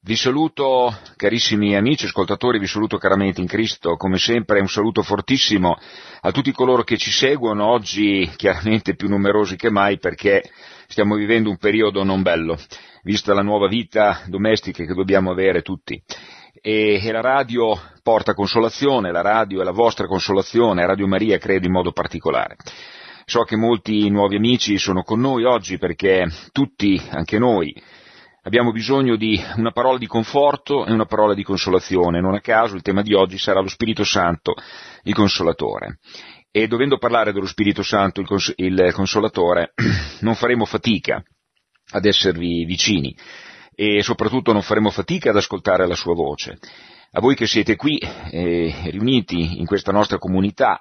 Vi saluto, carissimi amici, ascoltatori, vi saluto caramente in Cristo, come sempre un saluto fortissimo a tutti coloro che ci seguono, oggi chiaramente più numerosi che mai perché stiamo vivendo un periodo non bello, vista la nuova vita domestica che dobbiamo avere tutti. E la radio porta consolazione, la radio è la vostra consolazione, Radio Maria credo in modo particolare. So che molti nuovi amici sono con noi oggi perché tutti, anche noi, abbiamo bisogno di una parola di conforto e una parola di consolazione. Non a caso il tema di oggi sarà lo Spirito Santo, il Consolatore. E dovendo parlare dello Spirito Santo, il Consolatore, non faremo fatica ad esservi vicini e soprattutto non faremo fatica ad ascoltare la sua voce. A voi che siete qui, riuniti in questa nostra comunità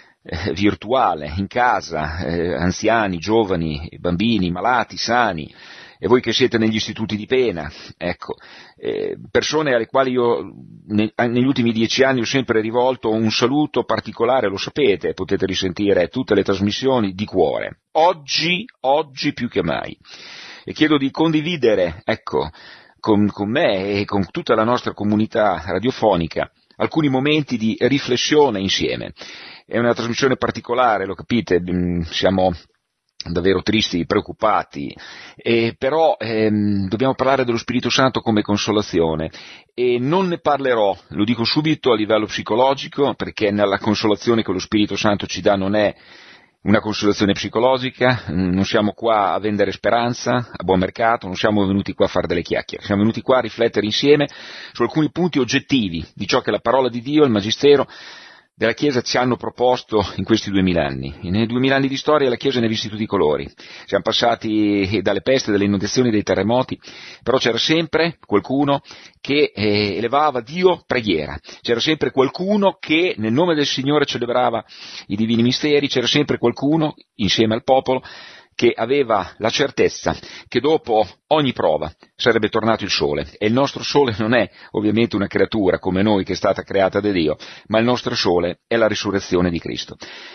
virtuale, in casa, anziani, giovani, bambini, malati, sani, e voi che siete negli istituti di pena, ecco, persone alle quali io negli ultimi 10 anni ho sempre rivolto un saluto particolare, lo sapete, potete risentire tutte le trasmissioni di cuore, oggi più che mai, e chiedo di condividere, ecco, con me e con tutta la nostra comunità radiofonica alcuni momenti di riflessione insieme. È una trasmissione particolare, lo capite, siamo davvero tristi, preoccupati, però dobbiamo parlare dello Spirito Santo come consolazione e non ne parlerò, lo dico subito, a livello psicologico, perché nella consolazione che lo Spirito Santo ci dà non è una consolazione psicologica, non siamo qua a vendere speranza a buon mercato, non siamo venuti qua a fare delle chiacchiere, siamo venuti qua a riflettere insieme su alcuni punti oggettivi di ciò che la parola di Dio, il Magistero della Chiesa ci hanno proposto in questi 2000 anni. Nei 2000 anni di storia la Chiesa ne ha visti tutti i colori. Siamo passati dalle peste, dalle inondazioni, dai terremoti, però c'era sempre qualcuno che elevava Dio preghiera. C'era sempre qualcuno che nel nome del Signore celebrava i divini misteri, c'era sempre qualcuno insieme al popolo che aveva la certezza che dopo ogni prova sarebbe tornato il sole. E il nostro sole non è ovviamente una creatura come noi che è stata creata da Dio, ma il nostro sole è la risurrezione di Cristo.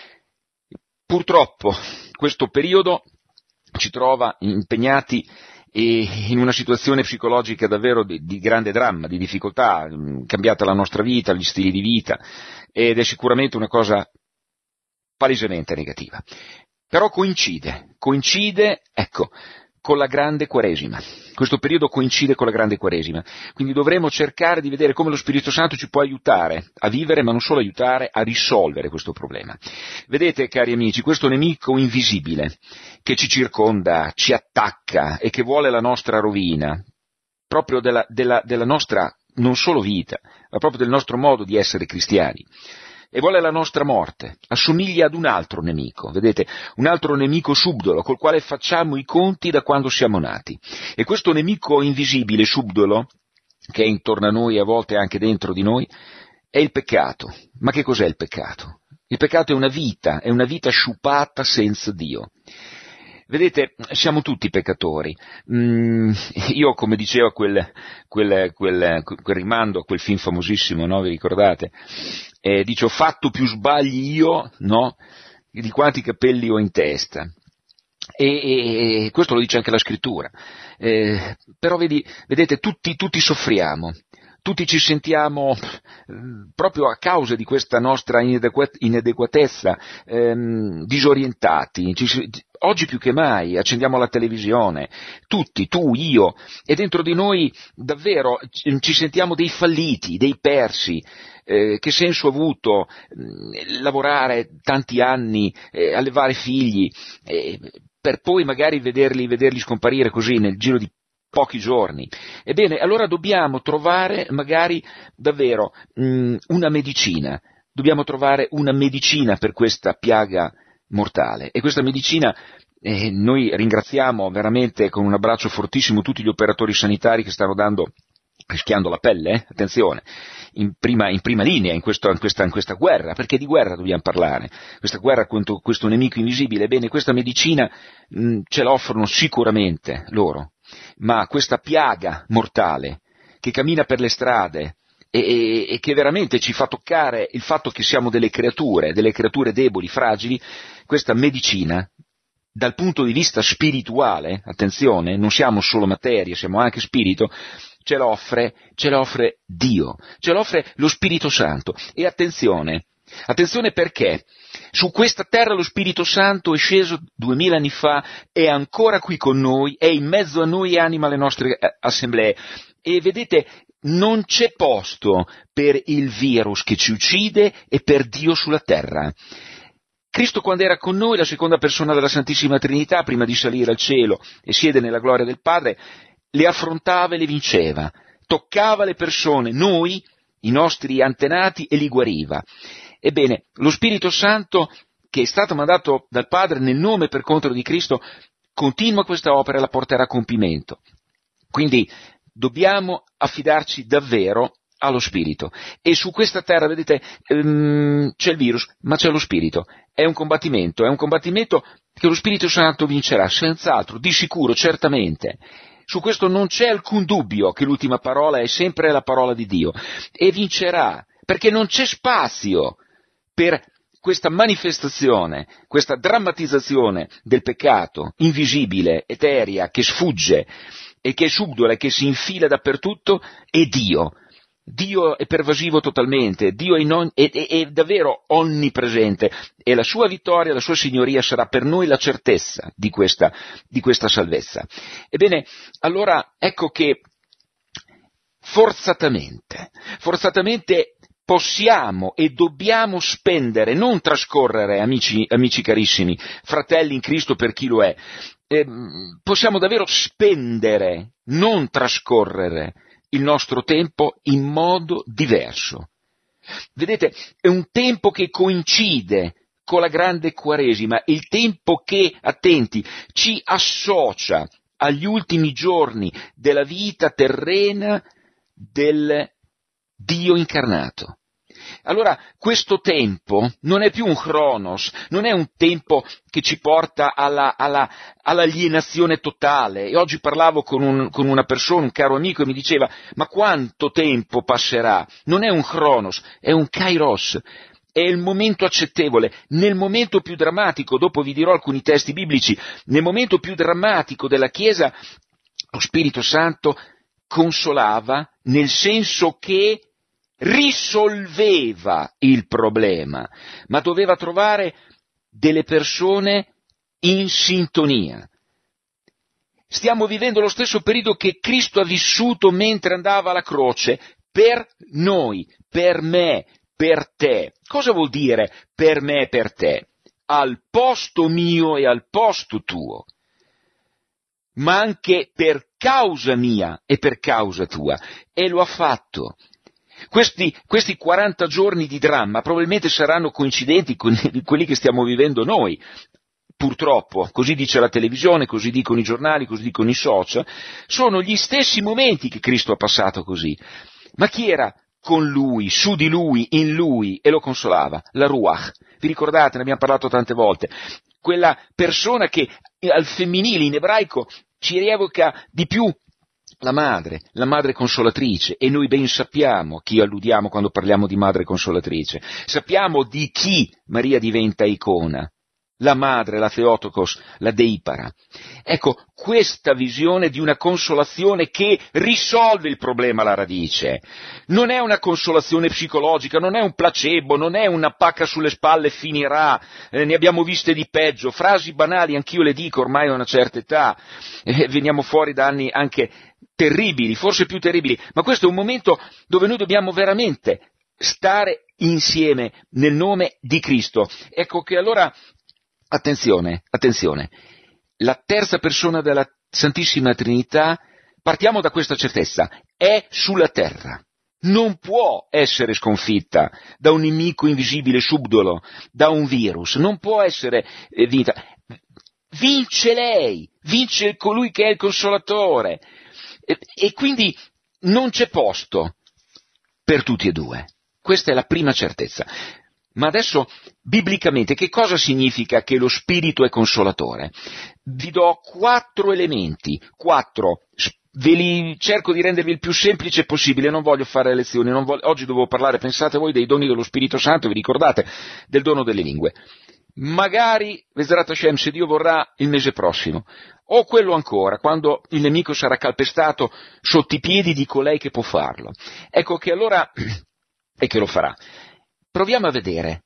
Purtroppo questo periodo ci trova impegnati in una situazione psicologica davvero di grande dramma, di difficoltà, cambiata la nostra vita, gli stili di vita, ed è sicuramente una cosa palesemente negativa. Però coincide, ecco, con la grande Quaresima. Questo periodo coincide con la grande Quaresima. Quindi dovremo cercare di vedere come lo Spirito Santo ci può aiutare a vivere, ma non solo aiutare, a risolvere questo problema. Vedete, cari amici, questo nemico invisibile che ci circonda, ci attacca e che vuole la nostra rovina, proprio della nostra non solo vita, ma proprio del nostro modo di essere cristiani. E vuole la nostra morte, assomiglia ad un altro nemico, vedete, un altro nemico subdolo, col quale facciamo i conti da quando siamo nati. E questo nemico invisibile, subdolo, che è intorno a noi e a volte anche dentro di noi, è il peccato. Ma che cos'è il peccato? Il peccato è una vita sciupata senza Dio. Vedete, siamo tutti peccatori. Io, come diceva quel rimando a quel film famosissimo, no? Vi ricordate? Dice, ho fatto più sbagli io, no? Di quanti capelli ho in testa. E questo lo dice anche la scrittura. Però vedete, tutti soffriamo. Tutti ci sentiamo, proprio a causa di questa nostra inadeguatezza, disorientati. Oggi più che mai accendiamo la televisione, tutti, tu, io, e dentro di noi davvero ci sentiamo dei falliti, dei persi. Che senso ha avuto lavorare tanti anni, allevare figli, per poi magari vederli scomparire così nel giro di pochi giorni. Ebbene, allora dobbiamo trovare magari davvero una medicina, dobbiamo trovare una medicina per questa piaga mortale, e questa medicina noi ringraziamo veramente con un abbraccio fortissimo tutti gli operatori sanitari che stanno rischiando la pelle, attenzione, in prima linea in questa guerra, perché di guerra dobbiamo parlare, questa guerra contro questo nemico invisibile. Bene, questa medicina ce la offrono sicuramente loro, ma questa piaga mortale che cammina per le strade e che veramente ci fa toccare il fatto che siamo delle creature deboli, fragili, questa medicina dal punto di vista spirituale, attenzione, non siamo solo materia, siamo anche spirito, ce l'offre Dio, ce l'offre lo Spirito Santo. E attenzione perché su questa terra lo Spirito Santo è sceso 2000 anni fa, è ancora qui con noi, è in mezzo a noi e anima le nostre assemblee. E vedete, non c'è posto per il virus che ci uccide e per Dio sulla terra. Cristo, quando era con noi, la seconda persona della Santissima Trinità, prima di salire al cielo e siede nella gloria del Padre, le affrontava e le vinceva, toccava le persone, noi, i nostri antenati, e li guariva. Ebbene, lo Spirito Santo, che è stato mandato dal Padre nel nome e per conto di Cristo, continua questa opera e la porterà a compimento. Quindi dobbiamo affidarci davvero allo Spirito. E su questa terra, vedete, c'è il virus, ma c'è lo Spirito. È un combattimento che lo Spirito Santo vincerà, senz'altro, di sicuro, certamente. Su questo non c'è alcun dubbio che l'ultima parola è sempre la parola di Dio. E vincerà, perché non c'è spazio per questa manifestazione, questa drammatizzazione del peccato, invisibile, eterea, che sfugge e che è subdola e che si infila dappertutto, è Dio. Dio è pervasivo totalmente, Dio è davvero onnipresente e la sua vittoria, la sua signoria sarà per noi la certezza di questa salvezza. Ebbene, allora ecco che forzatamente possiamo e dobbiamo spendere, non trascorrere, amici carissimi, fratelli in Cristo per chi lo è, possiamo davvero spendere, non trascorrere il nostro tempo in modo diverso. Vedete, è un tempo che coincide con la grande Quaresima, il tempo che, attenti, ci associa agli ultimi giorni della vita terrena del Dio incarnato. Allora, questo tempo non è più un chronos, non è un tempo che ci porta all'alienazione totale. E oggi parlavo con una persona, un caro amico, e mi diceva, ma quanto tempo passerà? Non è un chronos, è un kairos. È il momento accettevole, nel momento più drammatico, dopo vi dirò alcuni testi biblici, nel momento più drammatico della Chiesa, lo Spirito Santo consolava, nel senso che risolveva il problema, ma doveva trovare delle persone in sintonia. Stiamo vivendo lo stesso periodo che Cristo ha vissuto mentre andava alla croce, per noi, per me, per te. Cosa vuol dire per me e per te? Al posto mio e al posto tuo, ma anche per causa mia e per causa tua. E lo ha fatto. Questi 40 giorni di dramma probabilmente saranno coincidenti con quelli che stiamo vivendo noi. Purtroppo, così dice la televisione, così dicono i giornali, così dicono i social, sono gli stessi momenti che Cristo ha passato così. Ma chi era con lui, su di lui, in lui, e lo consolava? La Ruach. Vi ricordate, ne abbiamo parlato tante volte. Quella persona che al femminile in ebraico ci rievoca di più la madre consolatrice, e noi ben sappiamo a chi alludiamo quando parliamo di madre consolatrice. Sappiamo di chi Maria diventa icona. La madre, la Theotokos, la Deipara. Ecco, questa visione di una consolazione che risolve il problema alla radice. Non è una consolazione psicologica, non è un placebo, non è una pacca sulle spalle, finirà, ne abbiamo viste di peggio, frasi banali, anch'io le dico ormai a una certa età, veniamo fuori da anni anche terribili, forse più terribili, ma questo è un momento dove noi dobbiamo veramente stare insieme nel nome di Cristo. Ecco che allora attenzione, la terza persona della Santissima Trinità, partiamo da questa certezza, è sulla terra, non può essere sconfitta da un nemico invisibile subdolo, da un virus, non può essere vinta. Vince lei, vince colui che è il Consolatore, e quindi non c'è posto per tutti e due. Questa è la prima certezza. Ma adesso, biblicamente, che cosa significa che lo Spirito è consolatore? Vi do 4 elementi, 4, cerco di rendervi il più semplice possibile, non voglio fare lezioni, oggi dovevo parlare, pensate voi, dei doni dello Spirito Santo, vi ricordate, del dono delle lingue. magari, Bezrat Hashem, se Dio vorrà, il mese prossimo, o quello ancora, quando il nemico sarà calpestato sotto i piedi di colei che può farlo. Ecco che allora, e che lo farà. Proviamo a vedere.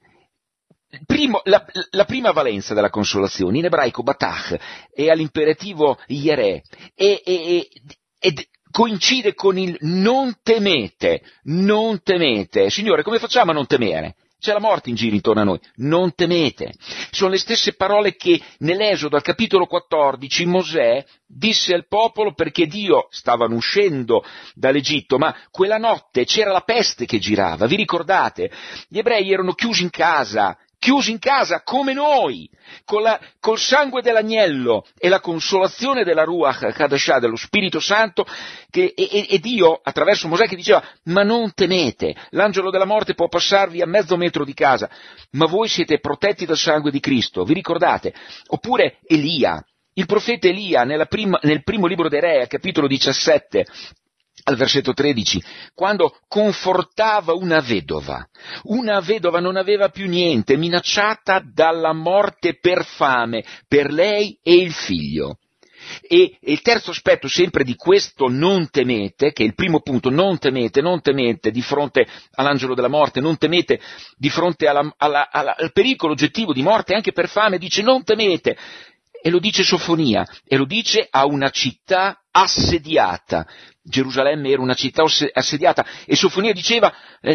La prima valenza della consolazione, in ebraico batach, è all'imperativo yere, e coincide con il non temete, non temete. Signore, come facciamo a non temere? C'è la morte in giro intorno a noi, non temete. Sono le stesse parole che nell'Esodo al capitolo 14 Mosè disse al popolo perché Dio stavano uscendo dall'Egitto, ma quella notte c'era la peste che girava, vi ricordate? Gli ebrei erano chiusi in casa come noi, col sangue dell'agnello e la consolazione della Ruach Kadashah, dello Spirito Santo, e Dio, attraverso Mosè, che diceva, ma non temete, l'angelo della morte può passarvi a mezzo metro di casa, ma voi siete protetti dal sangue di Cristo, vi ricordate? Oppure Elia, il profeta Elia, nel primo libro dei Re, capitolo 17, al versetto 13, quando confortava una vedova non aveva più niente, minacciata dalla morte per fame, per lei e il figlio. E il terzo aspetto sempre di questo non temete, che è il primo punto, non temete di fronte all'angelo della morte, non temete di fronte al pericolo oggettivo di morte anche per fame, dice non temete, e lo dice Sofonia, e lo dice a una città assediata. Gerusalemme era una città assediata, e Sofonia diceva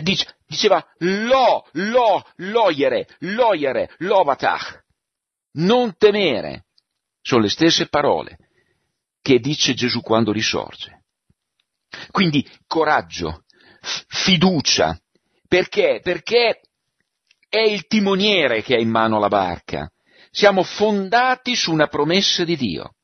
lo batach, non temere. Sono le stesse parole che dice Gesù quando risorge. Quindi coraggio, fiducia. Perché? Perché è il timoniere che ha in mano la barca. Siamo fondati su una promessa di Dio.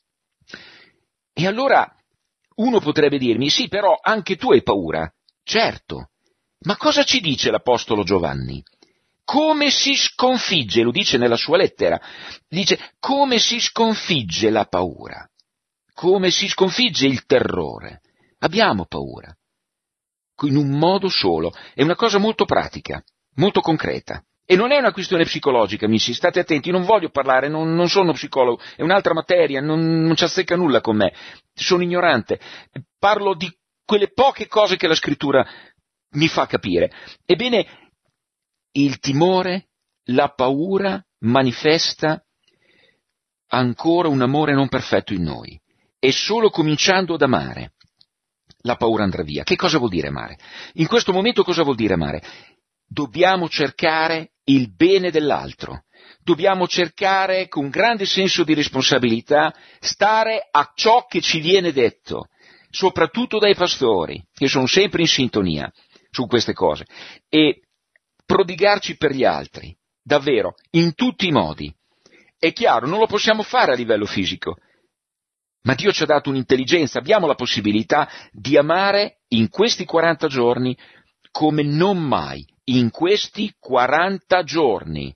E allora uno potrebbe dirmi, sì, però anche tu hai paura. Certo. Ma cosa ci dice l'Apostolo Giovanni? Come si sconfigge, lo dice nella sua lettera, dice come si sconfigge la paura, come si sconfigge il terrore. Abbiamo paura, in un modo solo, è una cosa molto pratica, molto concreta. E non è una questione psicologica, amici, state attenti, non voglio parlare, non sono psicologo, è un'altra materia, non ci azzecca nulla con me, sono ignorante, parlo di quelle poche cose che la scrittura mi fa capire. Ebbene, il timore, la paura manifesta ancora un amore non perfetto in noi. E solo cominciando ad amare, la paura andrà via. Che cosa vuol dire amare? In questo momento cosa vuol dire amare? Dobbiamo cercare il bene dell'altro. Dobbiamo cercare con grande senso di responsabilità stare a ciò che ci viene detto, soprattutto dai pastori, che sono sempre in sintonia su queste cose. E prodigarci per gli altri, davvero, in tutti i modi. È chiaro, non lo possiamo fare a livello fisico, ma Dio ci ha dato un'intelligenza, abbiamo la possibilità di amare in questi 40 giorni come non mai, in questi 40 giorni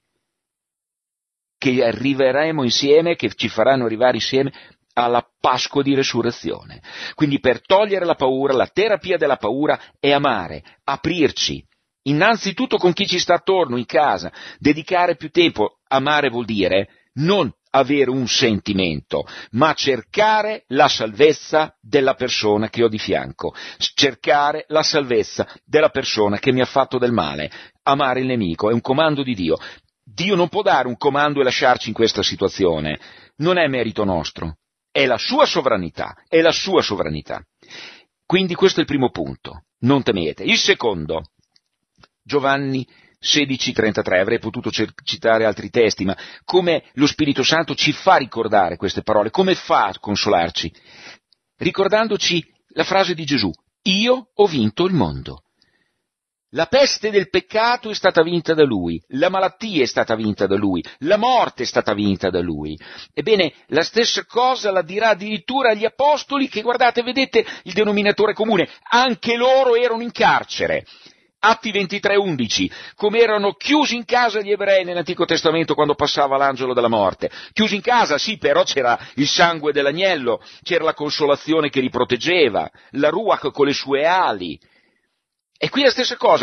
che arriveremo insieme, che ci faranno arrivare insieme alla Pasqua di Resurrezione. Quindi per togliere la paura, la terapia della paura è amare, aprirci, innanzitutto con chi ci sta attorno, in casa, dedicare più tempo. Amare vuol dire non avere un sentimento, ma cercare la salvezza della persona che ho di fianco, cercare la salvezza della persona che mi ha fatto del male. Amare il nemico è un comando di Dio. Dio non può dare un comando e lasciarci in questa situazione, non è merito nostro, è la sua sovranità, è la sua sovranità. Quindi questo è il primo punto, non temete. Il secondo, Giovanni 16,33, avrei potuto citare altri testi, ma come lo Spirito Santo ci fa ricordare queste parole, come fa a consolarci? Ricordandoci la frase di Gesù, io ho vinto il mondo. La peste del peccato è stata vinta da Lui, la malattia è stata vinta da Lui, la morte è stata vinta da Lui. Ebbene, la stessa cosa la dirà addirittura agli apostoli che, guardate, vedete il denominatore comune, anche loro erano in carcere. Atti 23:11, come erano chiusi in casa gli ebrei nell'Antico Testamento quando passava l'angelo della morte. Chiusi in casa, sì, però c'era il sangue dell'agnello, c'era la consolazione che li proteggeva, la Ruach con le sue ali. E qui la stessa cosa,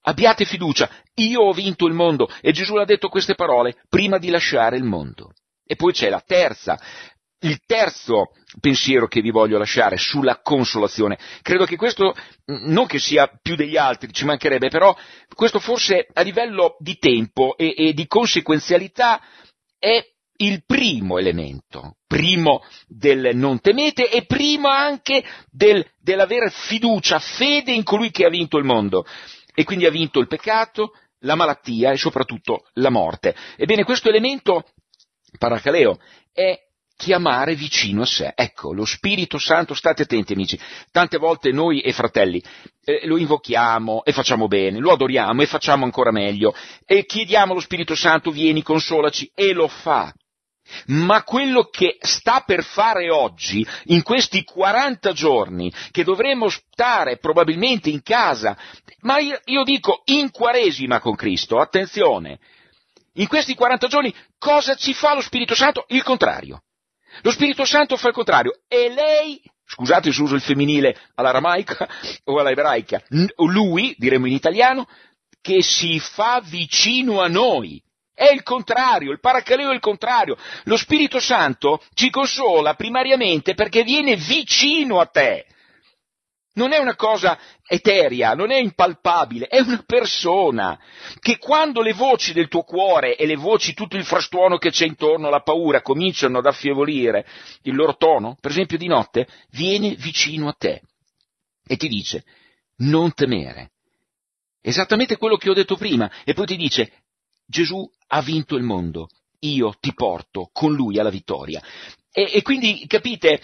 abbiate fiducia, io ho vinto il mondo. E Gesù ha detto queste parole prima di lasciare il mondo. E poi c'è il terzo pensiero che vi voglio lasciare sulla consolazione. Credo che questo, non che sia più degli altri, ci mancherebbe, però questo forse a livello di tempo e di conseguenzialità è il primo elemento, primo del non temete e primo anche dell'avere fiducia, fede in colui che ha vinto il mondo e quindi ha vinto il peccato, la malattia e soprattutto la morte. Ebbene, questo elemento, paracaleo, è chiamare vicino a sé. Ecco, lo Spirito Santo, state attenti amici, tante volte noi e fratelli lo invochiamo e facciamo bene, lo adoriamo e facciamo ancora meglio, e chiediamo allo Spirito Santo, vieni, consolaci, e lo fa. Ma quello che sta per fare oggi, in questi 40 giorni, che dovremo stare probabilmente in casa, ma io dico in Quaresima con Cristo, attenzione, in questi 40 giorni cosa ci fa lo Spirito Santo? Il contrario. Lo Spirito Santo fa il contrario, e lei, scusate se uso il femminile all'aramaica o all'ebraica, lui, diremmo in italiano, che si fa vicino a noi. È il contrario, il paracaleo è il contrario. Lo Spirito Santo ci consola primariamente perché viene vicino a te. Non è una cosa eterea, non è impalpabile, è una persona che quando le voci del tuo cuore e le voci, tutto il frastuono che c'è intorno alla paura cominciano ad affievolire il loro tono, per esempio di notte, viene vicino a te e ti dice non temere. Esattamente quello che ho detto prima, e poi ti dice Gesù ha vinto il mondo, io ti porto con lui alla vittoria. E quindi, capite,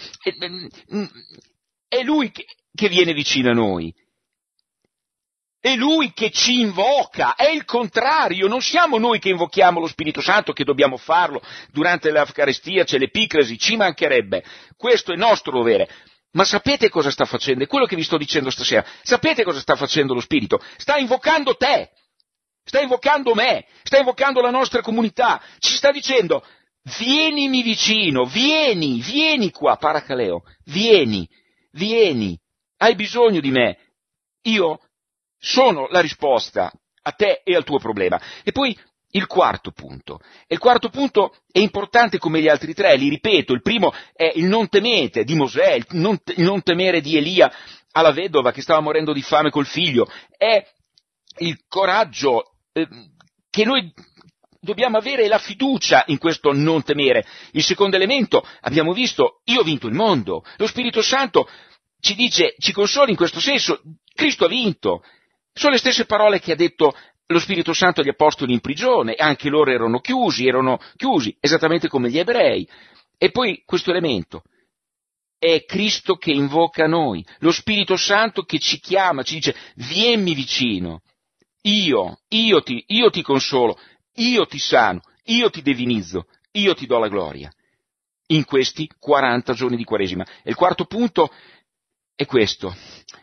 è lui che viene vicino a noi, è lui che ci invoca, è il contrario, non siamo noi che invochiamo lo Spirito Santo, che dobbiamo farlo durante l'Eucaristia, c'è l'Epiclesi, ci mancherebbe, questo è nostro dovere. Ma sapete cosa sta facendo? È quello che vi sto dicendo stasera. Sapete cosa sta facendo lo Spirito? Sta invocando te, sta invocando me, sta invocando la nostra comunità, ci sta dicendo vienimi vicino, vieni qua, paracaleo, vieni, hai bisogno di me, io sono la risposta a te e al tuo problema. E poi il quarto punto è importante come gli altri tre, li ripeto, il primo è il non temete di Mosè, il non temere di Elia alla vedova che stava morendo di fame col figlio, è il coraggio che noi dobbiamo avere, la fiducia in questo non temere. Il secondo elemento, abbiamo visto, io ho vinto il mondo, lo Spirito Santo ci dice, ci consola in questo senso, Cristo ha vinto, sono le stesse parole che ha detto lo Spirito Santo agli apostoli in prigione, anche loro erano chiusi, esattamente come gli ebrei. E poi questo elemento, è Cristo che invoca noi, lo Spirito Santo che ci chiama, ci dice, vienmi vicino, io ti consolo, io ti sano, io ti divinizzo, io ti do la gloria, in questi 40 giorni di Quaresima. E il quarto punto è questo,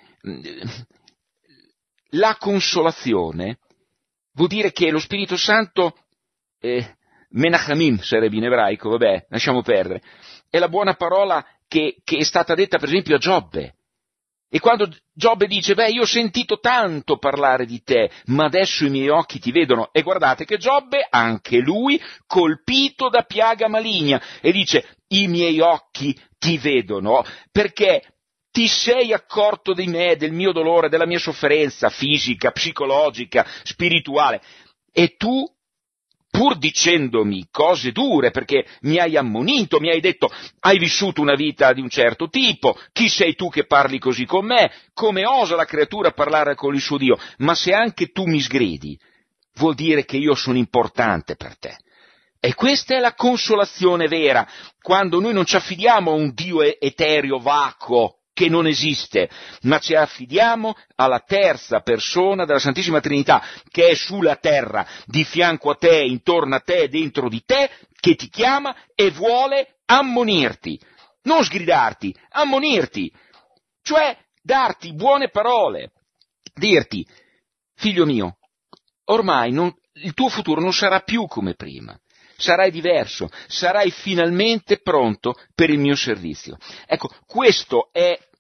la consolazione vuol dire che lo Spirito Santo, menachamim sarebbe in ebraico, vabbè, lasciamo perdere, è la buona parola che è stata detta per esempio a Giobbe. E quando Giobbe dice, io ho sentito tanto parlare di te, ma adesso i miei occhi ti vedono, e guardate che Giobbe, anche lui, colpito da piaga maligna, e dice, i miei occhi ti vedono, perché ti sei accorto di me, del mio dolore, della mia sofferenza fisica, psicologica, spirituale, e tu, pur dicendomi cose dure, perché mi hai ammonito, mi hai detto, hai vissuto una vita di un certo tipo, chi sei tu che parli così con me, come osa la creatura parlare con il suo Dio, ma se anche tu mi sgridi, vuol dire che io sono importante per te. E questa è la consolazione vera, quando noi non ci affidiamo a un Dio etereo, vacuo, che non esiste, ma ci affidiamo alla terza persona della Santissima Trinità, che è sulla terra, di fianco a te, intorno a te, dentro di te, che ti chiama e vuole ammonirti, non sgridarti, ammonirti, cioè darti buone parole, dirti, figlio mio, ormai il tuo futuro non sarà più come prima. Sarai diverso, sarai finalmente pronto per il mio servizio. Ecco, questo è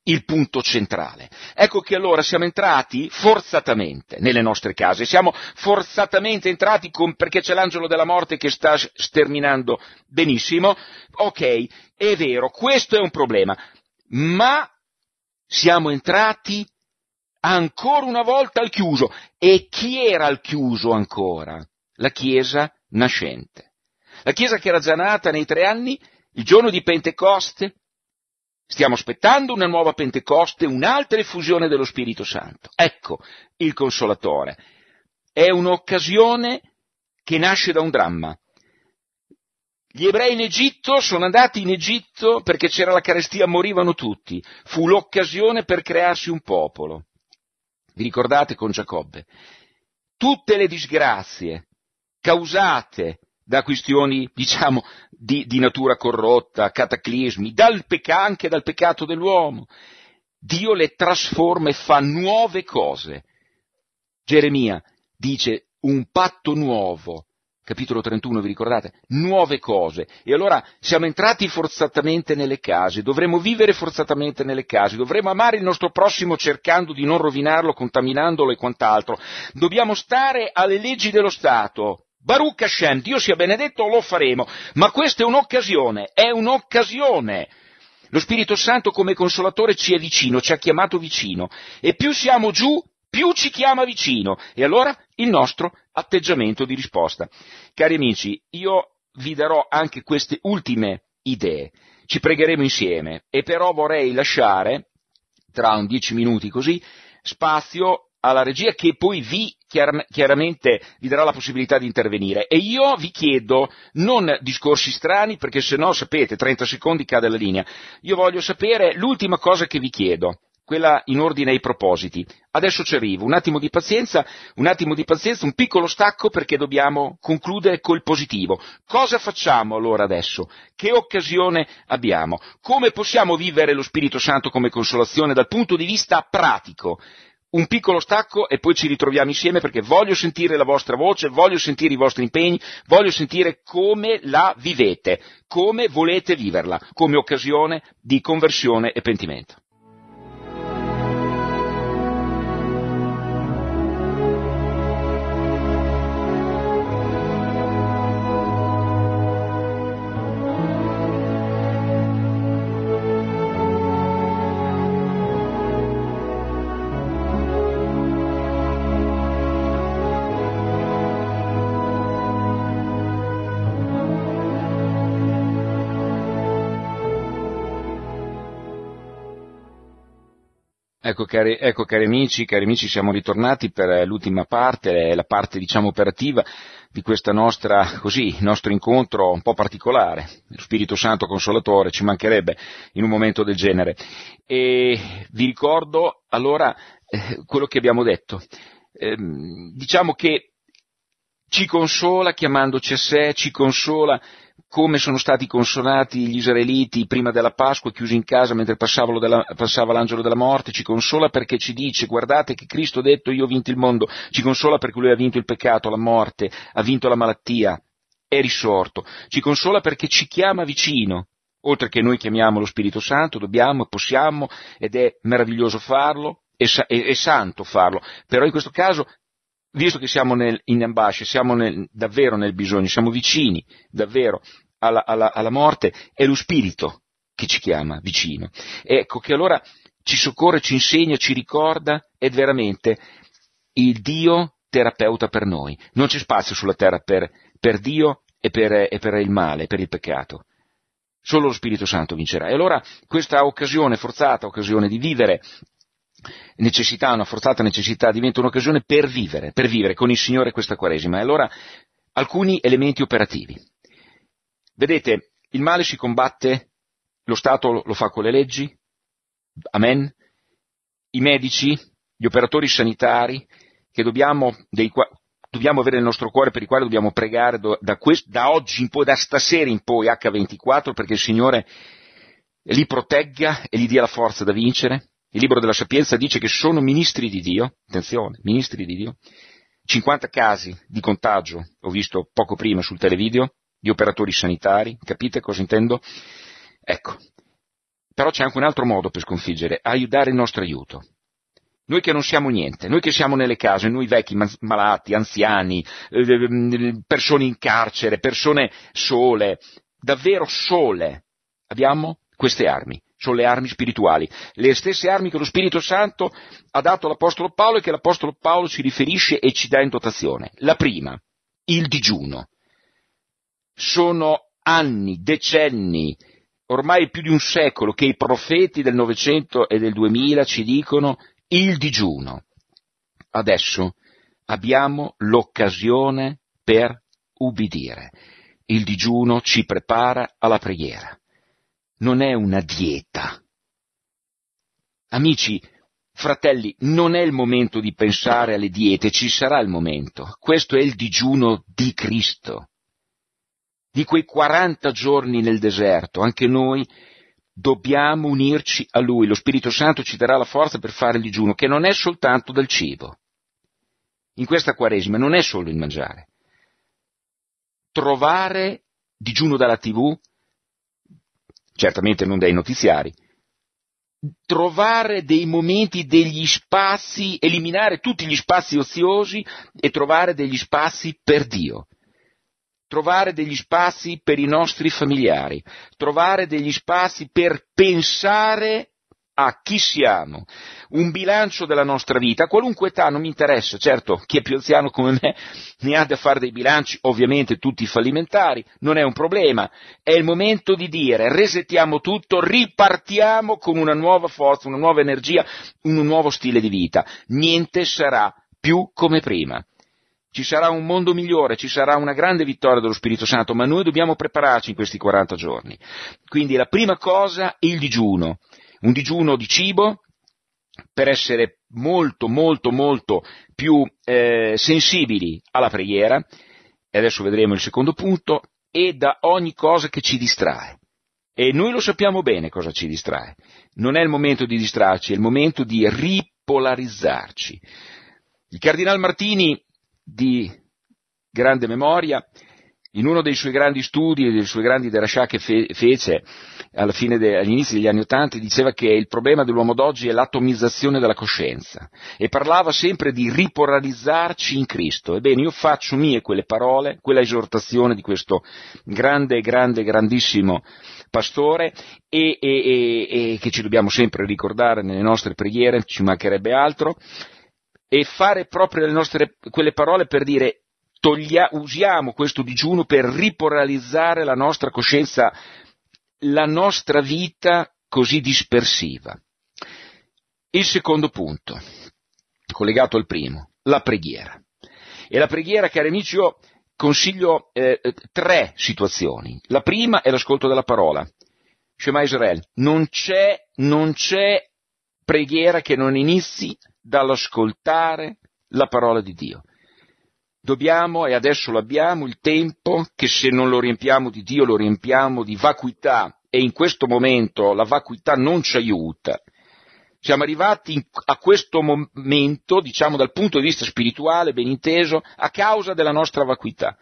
il punto centrale. Ecco che allora siamo entrati forzatamente nelle nostre case, siamo forzatamente entrati perché c'è l'angelo della morte che sta sterminando benissimo. Ok, è vero, questo è un problema, ma siamo entrati ancora una volta al chiuso. E chi era al chiuso ancora? La Chiesa nascente. La Chiesa che era già nata nei 3 anni, il giorno di Pentecoste. Stiamo aspettando una nuova Pentecoste, un'altra effusione dello Spirito Santo. Ecco il Consolatore. È un'occasione che nasce da un dramma. Gli ebrei in Egitto sono andati in Egitto perché c'era la carestia, morivano tutti. Fu l'occasione per crearsi un popolo. Vi ricordate con Giacobbe? Tutte le disgrazie causate da questioni, diciamo, di natura corrotta, cataclismi, anche dal peccato dell'uomo, Dio le trasforma e fa nuove cose. Geremia dice un patto nuovo, capitolo 31, vi ricordate? Nuove cose. E allora siamo entrati forzatamente nelle case, dovremo vivere forzatamente nelle case, dovremo amare il nostro prossimo cercando di non rovinarlo, contaminandolo e quant'altro. Dobbiamo stare alle leggi dello Stato. Baruch Hashem, Dio sia benedetto, lo faremo, ma questa è un'occasione. Lo Spirito Santo come Consolatore ci è vicino, ci ha chiamato vicino, e più siamo giù, più ci chiama vicino, e allora il nostro atteggiamento di risposta. Cari amici, io vi darò anche queste ultime idee, ci pregheremo insieme, e però vorrei lasciare, tra 10 minuti così, spazio alla regia che poi chiaramente vi darà la possibilità di intervenire. E io vi chiedo non discorsi strani, perché se no, sapete, 30 secondi cade la linea. Io voglio sapere l'ultima cosa che vi chiedo, quella in ordine ai propositi. Adesso ci arrivo, un attimo di pazienza, un piccolo stacco perché dobbiamo concludere col positivo. Cosa facciamo allora adesso? Che occasione abbiamo? Come possiamo vivere lo Spirito Santo come consolazione dal punto di vista pratico? Un piccolo stacco e poi ci ritroviamo insieme perché voglio sentire la vostra voce, voglio sentire i vostri impegni, voglio sentire come la vivete, come volete viverla, come occasione di conversione e pentimento. Ecco cari amici, siamo ritornati per l'ultima parte, la parte diciamo operativa di questa nostro incontro un po' particolare. Lo Spirito Santo Consolatore ci mancherebbe in un momento del genere. E vi ricordo allora quello che abbiamo detto. Diciamo che ci consola chiamandoci a sé, ci consola come sono stati consolati gli israeliti prima della Pasqua, chiusi in casa mentre passava l'angelo della morte, ci consola perché ci dice guardate che Cristo ha detto io ho vinto il mondo, ci consola perché lui ha vinto il peccato, la morte, ha vinto la malattia, è risorto, ci consola perché ci chiama vicino, oltre che noi chiamiamo lo Spirito Santo, dobbiamo e possiamo, ed è meraviglioso farlo, è santo farlo, però in questo caso visto che siamo in ambasce, siamo davvero nel bisogno, siamo vicini davvero alla morte, è lo Spirito che ci chiama vicino. Ecco che allora ci soccorre, ci insegna, ci ricorda, è veramente il Dio terapeuta per noi. Non c'è spazio sulla terra per Dio e per il male, per il peccato. Solo lo Spirito Santo vincerà. E allora questa forzata occasione di vivere, una forzata necessità diventa un'occasione per vivere con il Signore questa Quaresima. E allora alcuni elementi operativi. Vedete, il male si combatte, lo Stato lo fa con le leggi, amen, i medici, gli operatori sanitari, che dobbiamo avere nel nostro cuore, per i quali dobbiamo pregare da oggi in poi, da stasera in poi, H24, perché il Signore li protegga e gli dia la forza da vincere. Il libro della Sapienza dice che sono ministri di Dio, attenzione, ministri di Dio, 50 casi di contagio, ho visto poco prima sul televideo, di operatori sanitari, capite cosa intendo? Ecco, Però c'è anche un altro modo per sconfiggere, aiutare il nostro aiuto. Noi che non siamo niente, noi che siamo nelle case, noi vecchi, malati, anziani, persone in carcere, persone sole, davvero sole, abbiamo queste armi, sono le armi spirituali, le stesse armi che lo Spirito Santo ha dato all'Apostolo Paolo e che l'Apostolo Paolo ci riferisce e ci dà in dotazione. La prima, il digiuno. Sono anni, decenni, ormai più di un secolo che i profeti del Novecento e del 2000 ci dicono il digiuno. Adesso abbiamo l'occasione per ubbidire. Il digiuno ci prepara alla preghiera. Non è una dieta. Amici, fratelli, non è il momento di pensare alle diete, ci sarà il momento. Questo è il digiuno di Cristo. Di quei 40 giorni nel deserto, anche noi dobbiamo unirci a Lui. Lo Spirito Santo ci darà la forza per fare il digiuno, che non è soltanto del cibo. In questa Quaresima non è solo il mangiare. Trovare digiuno dalla TV, certamente non dai notiziari, trovare dei momenti, degli spazi, eliminare tutti gli spazi oziosi e trovare degli spazi per Dio. Trovare degli spazi per i nostri familiari, trovare degli spazi per pensare a chi siamo, un bilancio della nostra vita, a qualunque età, non mi interessa, certo, chi è più anziano come me ne ha da fare dei bilanci, ovviamente tutti fallimentari, non è un problema, è il momento di dire, resettiamo tutto, ripartiamo con una nuova forza, una nuova energia, un nuovo stile di vita, niente sarà più come prima. Ci sarà un mondo migliore, ci sarà una grande vittoria dello Spirito Santo, ma noi dobbiamo prepararci in questi 40 giorni. Quindi la prima cosa, il digiuno. Un digiuno di cibo, per essere molto, molto, molto più sensibili alla preghiera, e adesso vedremo il secondo punto, e da ogni cosa che ci distrae. E noi lo sappiamo bene cosa ci distrae. Non è il momento di distrarci, è il momento di ripolarizzarci. Il Cardinal Martini, di grande memoria, in uno dei suoi grandi studi e dei suoi grandi derashà che fece agli inizi degli anni '80, diceva che il problema dell'uomo d'oggi è l'atomizzazione della coscienza e parlava sempre di ripolarizzarci in Cristo. Ebbene, io faccio mie quelle parole, quella esortazione di questo grandissimo pastore e che ci dobbiamo sempre ricordare nelle nostre preghiere, ci mancherebbe altro, e fare proprio quelle parole per dire usiamo questo digiuno per ripolarizzare la nostra coscienza, la nostra vita così dispersiva. Il secondo punto, collegato al primo, la preghiera. E la preghiera, cari amici, io consiglio 3 situazioni. La prima è l'ascolto della parola. Shema Israel, non c'è preghiera che non inizi dall'ascoltare la parola di Dio. Dobbiamo, e adesso l'abbiamo, il tempo che se non lo riempiamo di Dio lo riempiamo di vacuità, e in questo momento la vacuità non ci aiuta. Siamo arrivati a questo momento, diciamo dal punto di vista spirituale, ben inteso, a causa della nostra vacuità.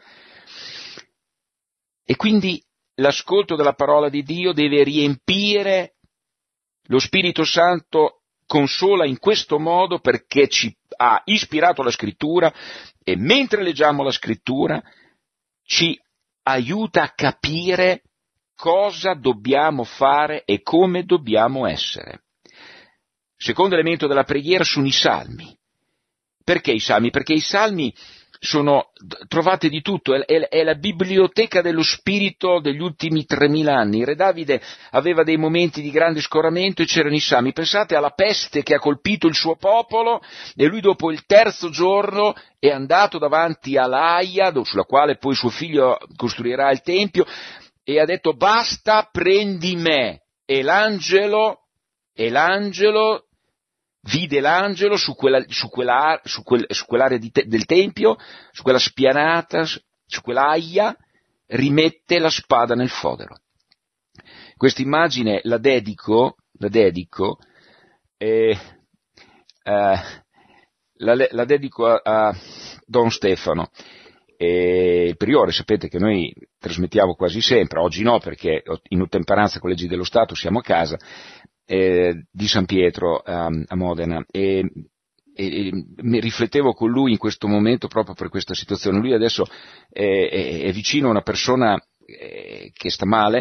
E quindi l'ascolto della parola di Dio deve riempire, lo Spirito Santo consola in questo modo perché ci ha ispirato la Scrittura e mentre leggiamo la Scrittura ci aiuta a capire cosa dobbiamo fare e come dobbiamo essere. Secondo elemento della preghiera sono i salmi. Perché i salmi? Perché i salmi trovate di tutto, è la biblioteca dello spirito degli ultimi 3000 anni. Re Davide aveva dei momenti di grande scoramento e c'erano i salmi. Pensate alla peste che ha colpito il suo popolo e lui dopo il 3° giorno è andato davanti all'Aia, sulla quale poi suo figlio costruirà il tempio, e ha detto basta, prendi me. E l'angelo vide l'angelo su quell'area del tempio, su quella spianata, su quell'aia, rimette la spada nel fodero. Questa immagine la dedico a Don Stefano, E il priore, sapete che noi trasmettiamo quasi sempre, oggi no perché in ottemperanza con le leggi dello Stato siamo a casa, di San Pietro a Modena, e mi riflettevo con lui in questo momento proprio per questa situazione. Lui adesso è vicino a una persona che sta male,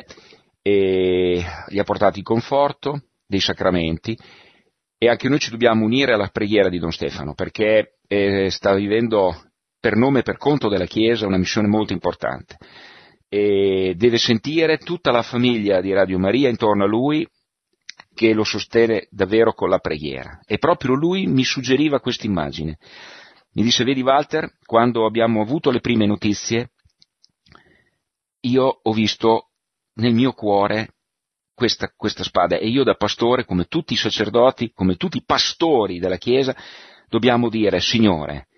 e gli ha portato il conforto dei sacramenti, e anche noi ci dobbiamo unire alla preghiera di Don Stefano, perché sta vivendo per nome e per conto della Chiesa una missione molto importante, e deve sentire tutta la famiglia di Radio Maria intorno a lui che lo sostiene davvero con la preghiera. E proprio lui mi suggeriva questa immagine. Mi disse: vedi Walter, quando abbiamo avuto le prime notizie, io ho visto nel mio cuore questa spada, e io da pastore, come tutti i sacerdoti, come tutti i pastori della Chiesa, dobbiamo dire: Signore,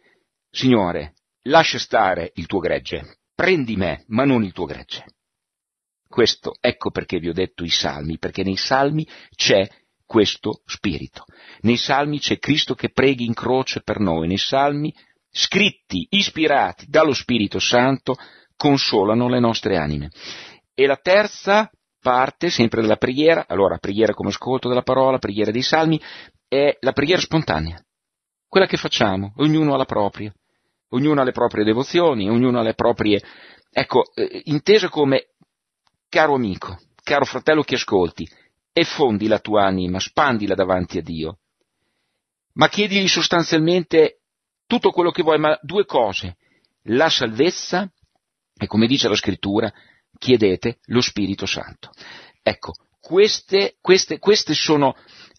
lascia stare il tuo gregge, prendi me, ma non il tuo gregge. Questo, ecco perché vi ho detto i salmi, perché nei salmi c'è questo spirito. Nei salmi c'è Cristo che preghi in croce per noi. Nei salmi, scritti, ispirati dallo Spirito Santo, consolano le nostre anime. E la terza parte, sempre della preghiera, allora preghiera come ascolto della parola, preghiera dei salmi, è la preghiera spontanea, quella che facciamo, ognuno ha la propria, ognuno ha le proprie devozioni, ognuno ha le proprie, ecco, intesa come: caro amico, caro fratello che ascolti, effondi la tua anima, spandila davanti a Dio, ma chiedigli sostanzialmente tutto quello che vuoi, ma due cose: la salvezza e, come dice la Scrittura, chiedete lo Spirito Santo. Ecco, queste sono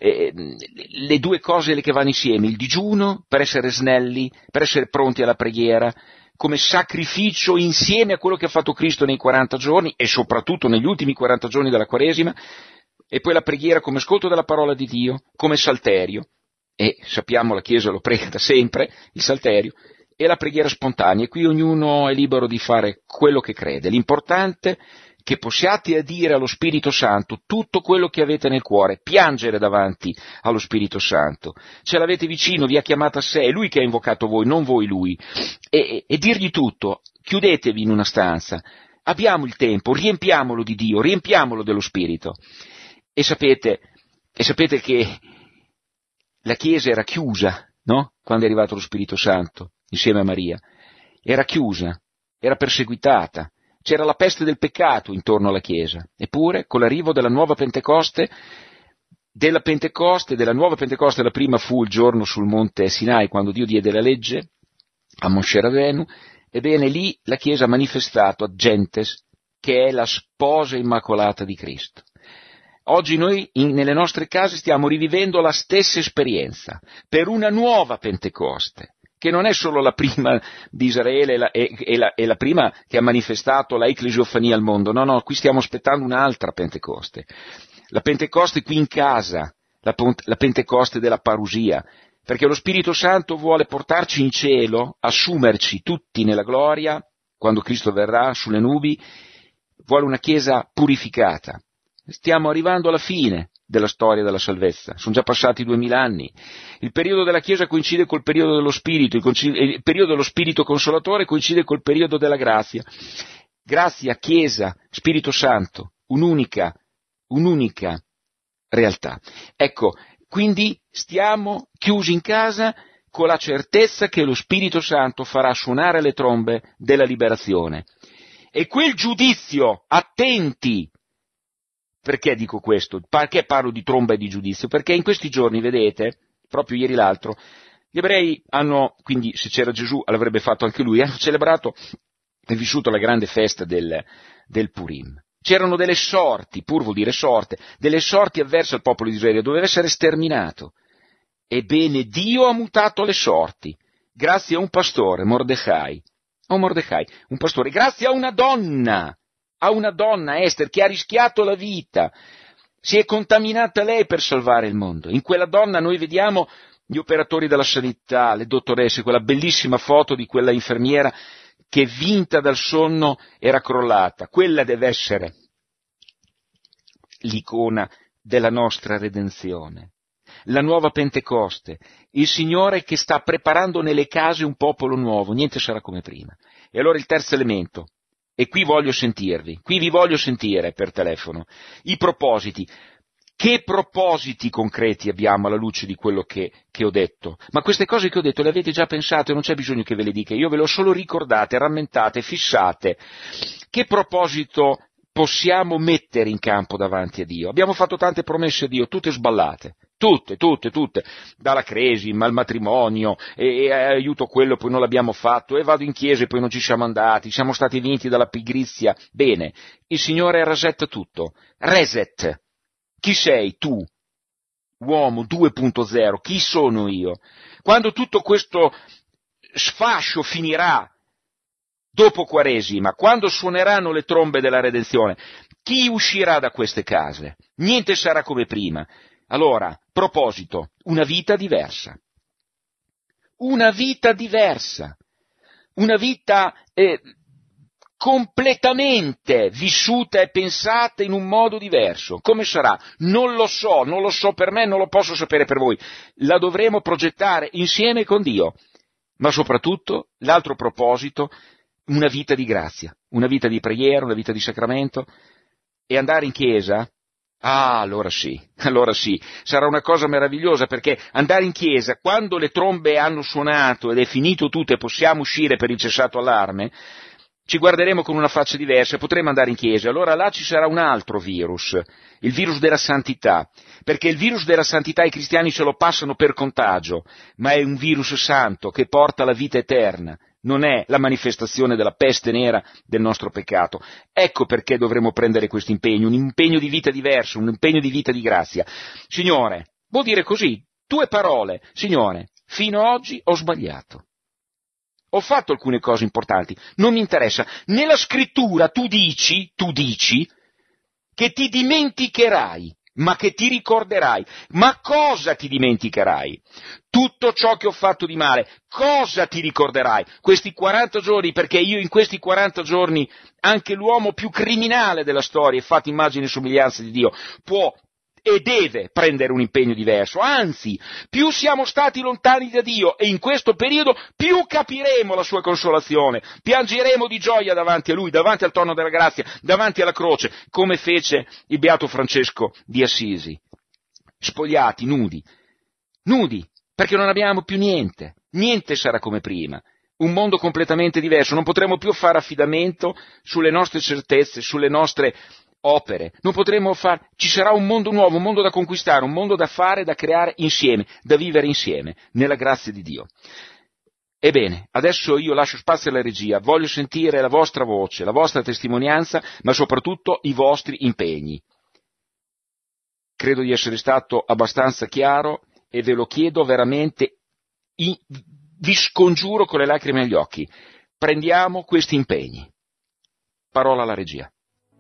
le due cose che vanno insieme: il digiuno per essere snelli, per essere pronti alla preghiera, come sacrificio insieme a quello che ha fatto Cristo nei 40 giorni e soprattutto negli ultimi 40 giorni della Quaresima, e poi la preghiera come ascolto della parola di Dio, come salterio, e sappiamo la Chiesa lo prega da sempre, il salterio, e la preghiera spontanea, e qui ognuno è libero di fare quello che crede. L'importante è che possiate dire allo Spirito Santo tutto quello che avete nel cuore, piangere davanti allo Spirito Santo. Ce l'avete vicino, vi ha chiamato a sé, è Lui che ha invocato voi, non voi Lui, e dirgli tutto. Chiudetevi in una stanza, abbiamo il tempo, riempiamolo di Dio, riempiamolo dello Spirito. E sapete che la Chiesa era chiusa, no? Quando è arrivato lo Spirito Santo, insieme a Maria, era chiusa, era perseguitata, c'era la peste del peccato intorno alla Chiesa. Eppure, con l'arrivo della nuova Pentecoste, della nuova Pentecoste, la prima fu il giorno sul monte Sinai, quando Dio diede la legge a Moshe Rabbeinu. Ebbene, lì la Chiesa ha manifestato a Gentes che è la sposa immacolata di Cristo. Oggi noi nelle nostre case stiamo rivivendo la stessa esperienza per una nuova Pentecoste, che non è solo la prima di Israele e la prima che ha manifestato la ecclesiofania al mondo. No, qui stiamo aspettando un'altra Pentecoste. La Pentecoste qui in casa, la Pentecoste della parusia, perché lo Spirito Santo vuole portarci in cielo, assumerci tutti nella gloria, quando Cristo verrà sulle nubi, vuole una Chiesa purificata. Stiamo arrivando alla fine della storia della salvezza, sono già passati 2000 anni. Il periodo della Chiesa coincide col periodo dello Spirito, il periodo dello Spirito Consolatore coincide col periodo della grazia. Grazia, Chiesa, Spirito Santo, un'unica realtà. Ecco, quindi stiamo chiusi in casa con la certezza che lo Spirito Santo farà suonare le trombe della liberazione. E quel giudizio, attenti! Perché dico questo? Perché parlo di tromba e di giudizio? Perché in questi giorni, vedete, proprio ieri l'altro, gli ebrei hanno, quindi se c'era Gesù l'avrebbe fatto anche lui, hanno celebrato e vissuto la grande festa del Purim. C'erano delle sorti, pur vuol dire sorte, delle sorti avverse al popolo di Israele, doveva essere sterminato. Ebbene, Dio ha mutato le sorti, grazie a un pastore, Mordecai, un pastore, grazie a una donna, Ester, che ha rischiato la vita, si è contaminata lei per salvare il mondo. In quella donna noi vediamo gli operatori della sanità, le dottoresse, quella bellissima foto di quella infermiera che vinta dal sonno era crollata. Quella deve essere l'icona della nostra redenzione. La nuova Pentecoste, il Signore che sta preparando nelle case un popolo nuovo, niente sarà come prima. E allora il terzo elemento, e qui voglio sentirvi, qui vi voglio sentire per telefono, i propositi. Che propositi concreti abbiamo alla luce di quello che ho detto? Ma queste cose che ho detto le avete già pensate, non c'è bisogno che ve le dica, io ve le ho solo ricordate, rammentate, fissate. Che proposito possiamo mettere in campo davanti a Dio? Abbiamo fatto tante promesse a Dio, tutte sballate. Tutte, dalla cresima al matrimonio, e aiuto quello, poi non l'abbiamo fatto, e vado in chiesa e poi non ci siamo andati, siamo stati vinti dalla pigrizia. Bene, il Signore resetta tutto, reset. Chi sei tu, uomo 2.0? Chi sono io? Quando tutto questo sfascio finirà, dopo Quaresima, quando suoneranno le trombe della redenzione, chi uscirà da queste case? Niente sarà come prima. Allora, proposito, una vita diversa. Una vita diversa. Una vita completamente vissuta e pensata in un modo diverso. Come sarà? Non lo so per me, non lo posso sapere per voi. La dovremo progettare insieme con Dio. Ma soprattutto, l'altro proposito, una vita di grazia, una vita di preghiera, una vita di sacramento. E andare in chiesa? Ah, allora sì, sarà una cosa meravigliosa, perché andare in chiesa, quando le trombe hanno suonato ed è finito tutto e possiamo uscire per il cessato allarme, ci guarderemo con una faccia diversa e potremo andare in chiesa. Allora là ci sarà un altro virus, il virus della santità, perché il virus della santità i cristiani ce lo passano per contagio, ma è un virus santo che porta alla vita eterna, non è la manifestazione della peste nera del nostro peccato. Ecco perché dovremo prendere questo impegno, un impegno di vita diverso, un impegno di vita di grazia. Signore, vuol dire così, 2 parole, Signore, fino ad oggi ho sbagliato. Ho fatto alcune cose importanti, non mi interessa. Nella scrittura tu dici che ti dimenticherai, ma che ti ricorderai. Ma cosa ti dimenticherai? Tutto ciò che ho fatto di male, cosa ti ricorderai? Questi 40 giorni, perché io in questi 40 giorni, anche l'uomo più criminale della storia, fatto immagine e somiglianza di Dio, può e deve prendere un impegno diverso. Anzi, più siamo stati lontani da Dio e in questo periodo, più capiremo la sua consolazione, piangeremo di gioia davanti a Lui, davanti al trono della grazia, davanti alla croce, come fece il beato Francesco di Assisi. Spogliati, nudi, perché non abbiamo più niente sarà come prima. Un mondo completamente diverso, non potremo più fare affidamento sulle nostre certezze, sulle nostre opere, non potremo ci sarà un mondo nuovo, un mondo da conquistare, un mondo da fare, da creare insieme, da vivere insieme, nella grazia di Dio. Ebbene, adesso io lascio spazio alla regia, voglio sentire la vostra voce, la vostra testimonianza, ma soprattutto i vostri impegni. Credo di essere stato abbastanza chiaro e ve lo chiedo veramente, vi scongiuro con le lacrime agli occhi, prendiamo questi impegni. Parola alla regia.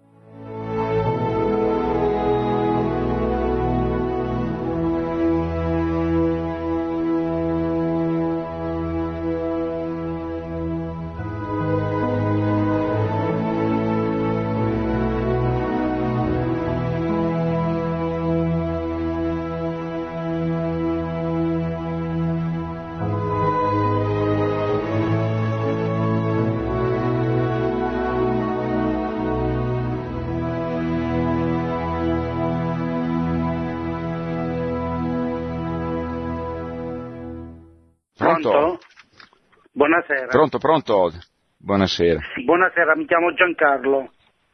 Pronto? Buonasera. Pronto. Buonasera. Buonasera, mi chiamo Giancarlo.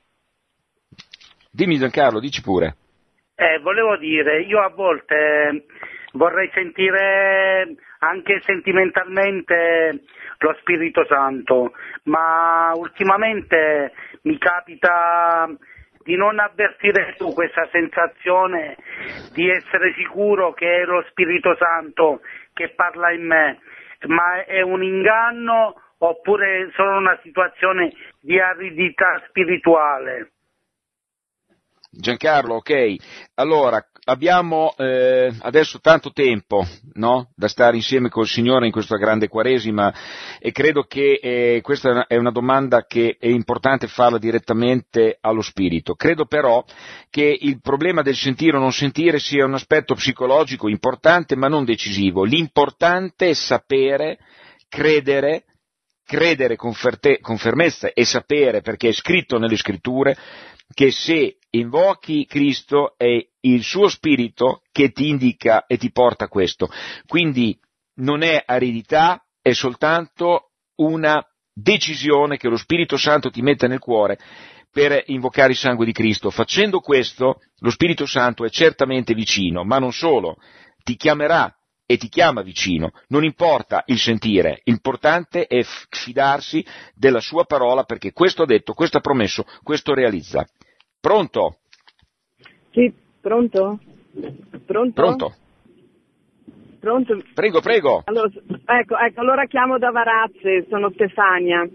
Dimmi Giancarlo, dici pure. Volevo dire, io a volte vorrei sentire anche sentimentalmente lo Spirito Santo, ma ultimamente mi capita di non avvertire più questa sensazione di essere sicuro che è lo Spirito Santo che parla in me, ma è un inganno oppure solo una situazione di aridità spirituale? Giancarlo, ok, allora abbiamo adesso tanto tempo, no? Da stare insieme col Signore in questa grande Quaresima e credo che questa è una domanda che è importante farla direttamente allo Spirito. Credo però che il problema del sentire o non sentire sia un aspetto psicologico importante ma non decisivo. L'importante è sapere, credere credere con fermezza e sapere, perché è scritto nelle scritture, che se invochi Cristo è il suo spirito che ti indica e ti porta a questo. Quindi non è aridità, è soltanto una decisione che lo Spirito Santo ti mette nel cuore per invocare il sangue di Cristo. Facendo questo, lo Spirito Santo è certamente vicino, ma non solo, ti chiamerà e ti chiama vicino. Non importa il sentire, l'importante è fidarsi della sua parola, perché questo ha detto, questo ha promesso, questo realizza. Pronto? Sì, pronto? Pronto? Pronto? Pronto? Prego, prego. Allora, ecco, allora chiamo da Varazze, sono Stefania.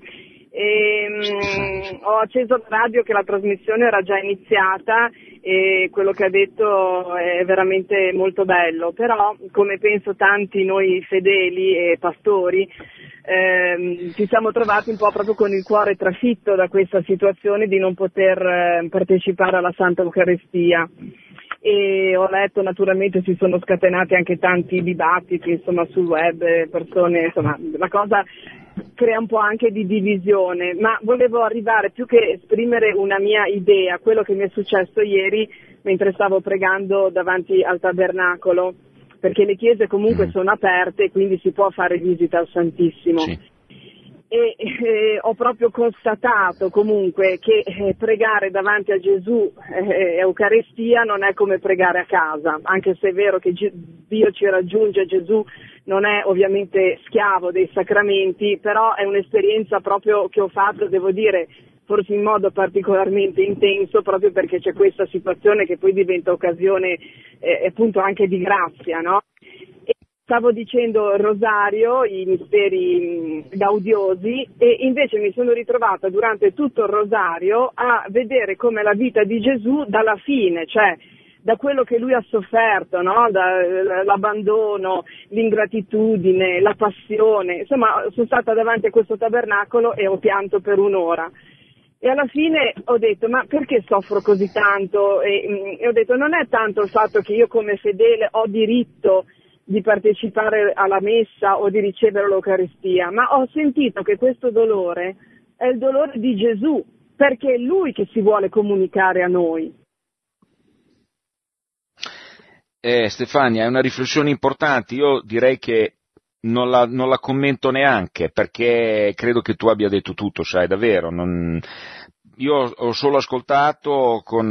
Ho acceso la radio che la trasmissione era già iniziata e quello che ha detto è veramente molto bello, però come penso tanti noi fedeli e pastori ci siamo trovati un po' proprio con il cuore trafitto da questa situazione di non poter partecipare alla Santa Eucaristia. E ho letto, naturalmente si sono scatenati anche tanti dibattiti, insomma, sul web, persone, insomma, la cosa crea un po' anche di divisione, ma volevo arrivare, più che esprimere una mia idea, quello che mi è successo ieri mentre stavo pregando davanti al tabernacolo, perché le chiese comunque sono aperte, quindi si può fare visita al Santissimo. Sì. E ho proprio constatato comunque che pregare davanti a Gesù Eucaristia non è come pregare a casa, anche se è vero che Dio ci raggiunge, Gesù non è ovviamente schiavo dei sacramenti, però è un'esperienza proprio che ho fatto, devo dire, forse in modo particolarmente intenso, proprio perché c'è questa situazione che poi diventa occasione appunto anche di grazia, no? Stavo dicendo il rosario, i misteri gaudiosi, e invece mi sono ritrovata durante tutto il rosario a vedere come la vita di Gesù dalla fine, cioè da quello che lui ha sofferto, no? L'abbandono, l'ingratitudine, la passione, insomma sono stata davanti a questo tabernacolo e ho pianto per un'ora. E alla fine ho detto, ma perché soffro così tanto? E ho detto, non è tanto il fatto che io come fedele ho diritto di partecipare alla messa o di ricevere l'Eucaristia, ma ho sentito che questo dolore è il dolore di Gesù, perché è Lui che si vuole comunicare a noi. Stefania, è una riflessione importante, io direi che non la commento neanche, perché credo che tu abbia detto tutto, sai, davvero. Io ho solo ascoltato con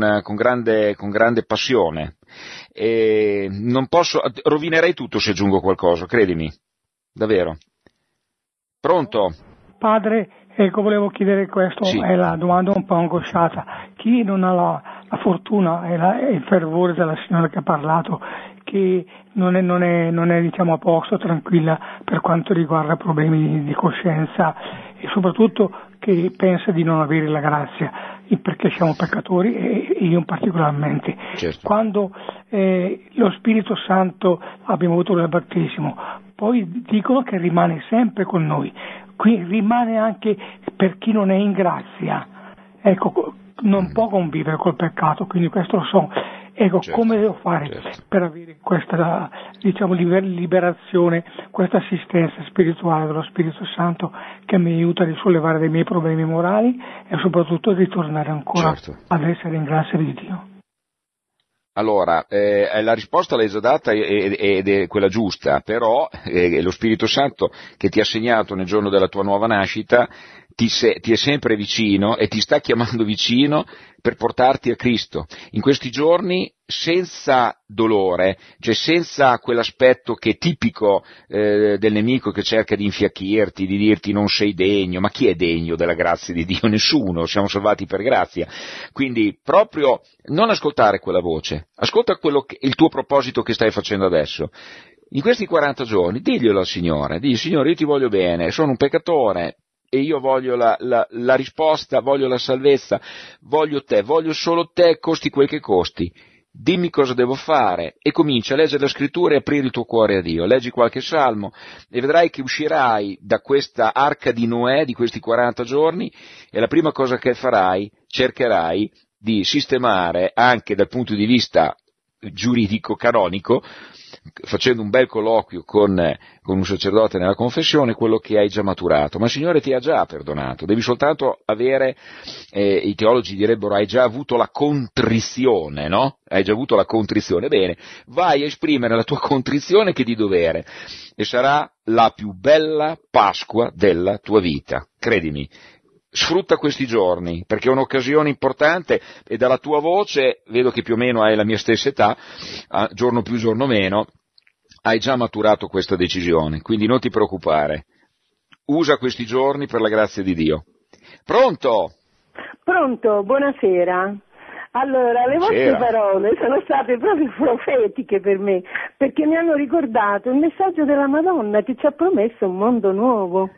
grande passione. E non posso, rovinerei tutto se aggiungo qualcosa, credimi, davvero. Pronto? Padre, ecco, volevo chiedere questo, Sì. È la domanda un po' angosciata. Chi non ha la fortuna e il fervore della signora che ha parlato, che non è diciamo a posto, tranquilla per quanto riguarda problemi di coscienza e soprattutto che pensa di non avere la grazia, perché siamo peccatori e io particolarmente. Certo. Quando lo Spirito Santo abbiamo avuto il battesimo, poi dicono che rimane sempre con noi, qui rimane anche per chi non è in grazia, ecco, non può convivere col peccato, quindi questo lo so. Ecco, Certo, come devo fare per avere questa, diciamo, liberazione, questa assistenza spirituale dello Spirito Santo che mi aiuta a risollevare dei miei problemi morali e soprattutto a ritornare ancora ad essere in grazia di Dio? Allora, la risposta l'hai già data ed è quella giusta, però lo Spirito Santo che ti ha segnato nel giorno della tua nuova nascita ti è sempre vicino e ti sta chiamando vicino per portarti a Cristo. In questi giorni senza dolore, cioè senza quell'aspetto che è tipico del nemico che cerca di infiacchirti, di dirti non sei degno, ma chi è degno della grazia di Dio? Nessuno, siamo salvati per grazia. Quindi proprio non ascoltare quella voce, ascolta il tuo proposito che stai facendo adesso. In questi 40 giorni diglielo al Signore, digli Signore io ti voglio bene, sono un peccatore, e io voglio la risposta, voglio la salvezza, voglio te, voglio solo te, costi quel che costi. Dimmi cosa devo fare e comincia a leggere la scrittura e aprire il tuo cuore a Dio. Leggi qualche salmo e vedrai che uscirai da questa arca di Noè di questi 40 giorni e la prima cosa che farai, cercherai di sistemare anche dal punto di vista giuridico, canonico, facendo un bel colloquio con un sacerdote nella confessione, quello che hai già maturato. Ma il Signore ti ha già perdonato, devi soltanto avere, i teologi direbbero, hai già avuto la contrizione, no? Hai già avuto la contrizione, bene, vai a esprimere la tua contrizione che è di dovere, e sarà la più bella Pasqua della tua vita, credimi. Sfrutta questi giorni, perché è un'occasione importante, e dalla tua voce, vedo che più o meno hai la mia stessa età, giorno più giorno meno, hai già maturato questa decisione, quindi non ti preoccupare. Usa questi giorni per la grazia di Dio. Pronto? Pronto, buonasera. Allora, le vostre parole sono state proprio profetiche per me, perché mi hanno ricordato il messaggio della Madonna che ci ha promesso un mondo nuovo.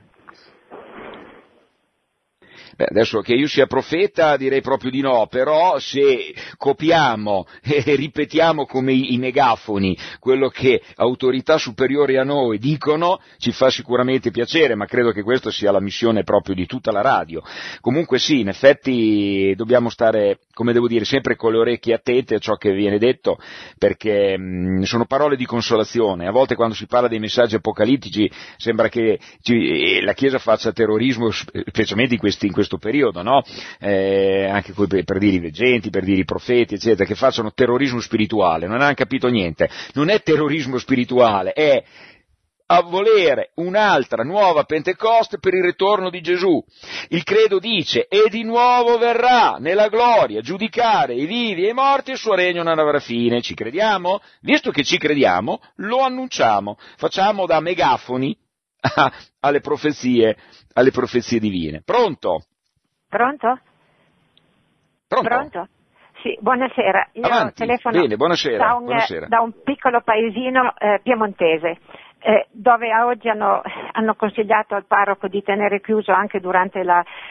Beh, adesso che io sia profeta direi proprio di no, però se copiamo e ripetiamo come i megafoni quello che autorità superiori a noi dicono, ci fa sicuramente piacere, ma credo che questa sia la missione proprio di tutta la radio. Comunque sì, in effetti dobbiamo stare, come devo dire, sempre con le orecchie attente a ciò che viene detto, perché sono parole di consolazione. A volte quando si parla dei messaggi apocalittici sembra che la Chiesa faccia terrorismo, specialmente in questo periodo, no? Anche per dire i veggenti, per dire i profeti, eccetera, che facciano terrorismo spirituale. Non hanno capito niente. Non è terrorismo spirituale, è a volere un'altra nuova Pentecoste per il ritorno di Gesù. Il credo dice: e di nuovo verrà nella gloria giudicare i vivi e i morti, e il suo regno non avrà fine. Ci crediamo? Visto che ci crediamo, lo annunciamo, facciamo da megafoni alle profezie divine. Pronto? Pronto? Pronto? Pronto? Sì, buonasera. Io Avanti. telefono Bene, buonasera. da un piccolo paesino piemontese, dove oggi hanno consigliato al parroco di tenere chiuso anche durante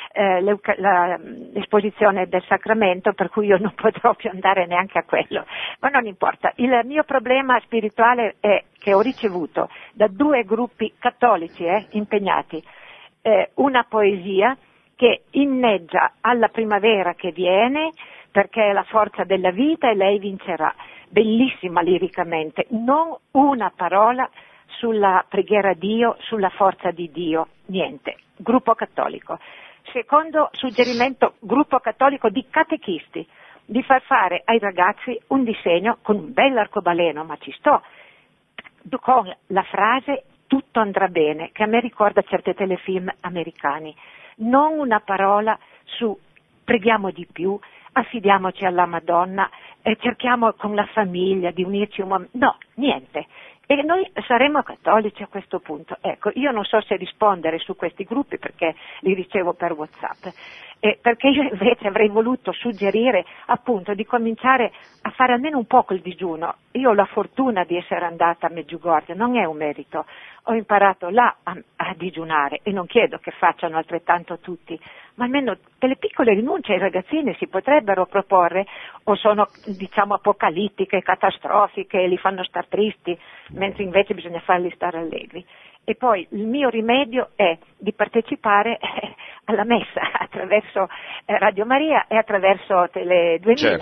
l'esposizione del sacramento, per cui io non potrò più andare neanche a quello. Ma non importa. Il mio problema spirituale è che ho ricevuto da 2 gruppi cattolici impegnati una poesia che inneggia alla primavera che viene, perché è la forza della vita e lei vincerà. Bellissima liricamente, non una parola sulla preghiera a Dio, sulla forza di Dio, niente. Gruppo cattolico. Secondo suggerimento, gruppo cattolico di catechisti, di far fare ai ragazzi un disegno con un bel arcobaleno, ma ci sto, con la frase tutto andrà bene, che a me ricorda certi telefilm americani. Non una parola su preghiamo di più, affidiamoci alla Madonna, cerchiamo con la famiglia di unirci un momento. No, niente. E noi saremo cattolici a questo punto. Ecco, io non so se rispondere su questi gruppi perché li ricevo per WhatsApp, perché io invece avrei voluto suggerire appunto di cominciare a fare almeno un po' il digiuno. Io ho la fortuna di essere andata a Medjugorje, non è un merito, ho imparato là a digiunare e non chiedo che facciano altrettanto tutti, ma almeno delle piccole rinunce ai ragazzini si potrebbero proporre, o sono diciamo apocalittiche, catastrofiche, li fanno star tristi, mentre invece bisogna farli stare allegri. E poi il mio rimedio è di partecipare alla messa attraverso Radio Maria e attraverso Tele 2000.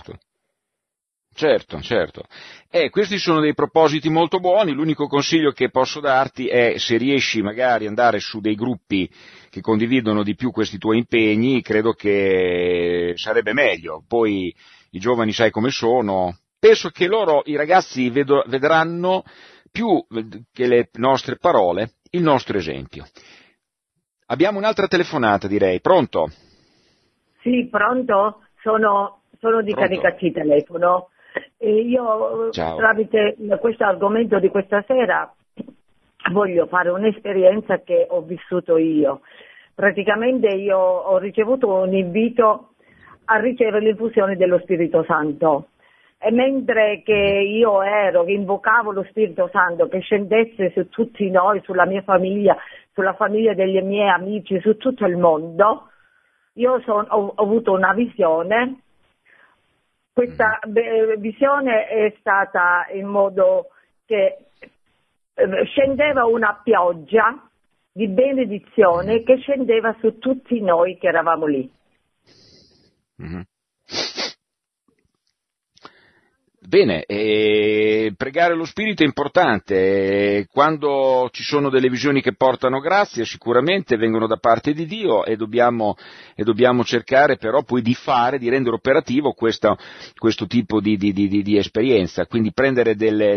Certo. Questi sono dei propositi molto buoni. L'unico consiglio che posso darti è, se riesci magari ad andare su dei gruppi che condividono di più questi tuoi impegni, credo che sarebbe meglio. Poi i giovani sai come sono, penso che i ragazzi vedranno più che le nostre parole il nostro esempio. Abbiamo un'altra telefonata, direi. Pronto? Sì, pronto? Sono di Canicaci telefono. E io Ciao. Tramite questo argomento di questa sera voglio fare un'esperienza che ho vissuto io. Praticamente io ho ricevuto un invito a ricevere l'infusione dello Spirito Santo. E mentre che io che invocavo lo Spirito Santo che scendesse su tutti noi, sulla mia famiglia, sulla famiglia degli miei amici, su tutto il mondo, io ho avuto una visione. Questa visione è stata in modo che scendeva una pioggia di benedizione che scendeva su tutti noi che eravamo lì. Bene, pregare lo Spirito è importante, quando ci sono delle visioni che portano grazia sicuramente vengono da parte di Dio e dobbiamo cercare però poi di rendere operativo questo tipo di esperienza, quindi prendere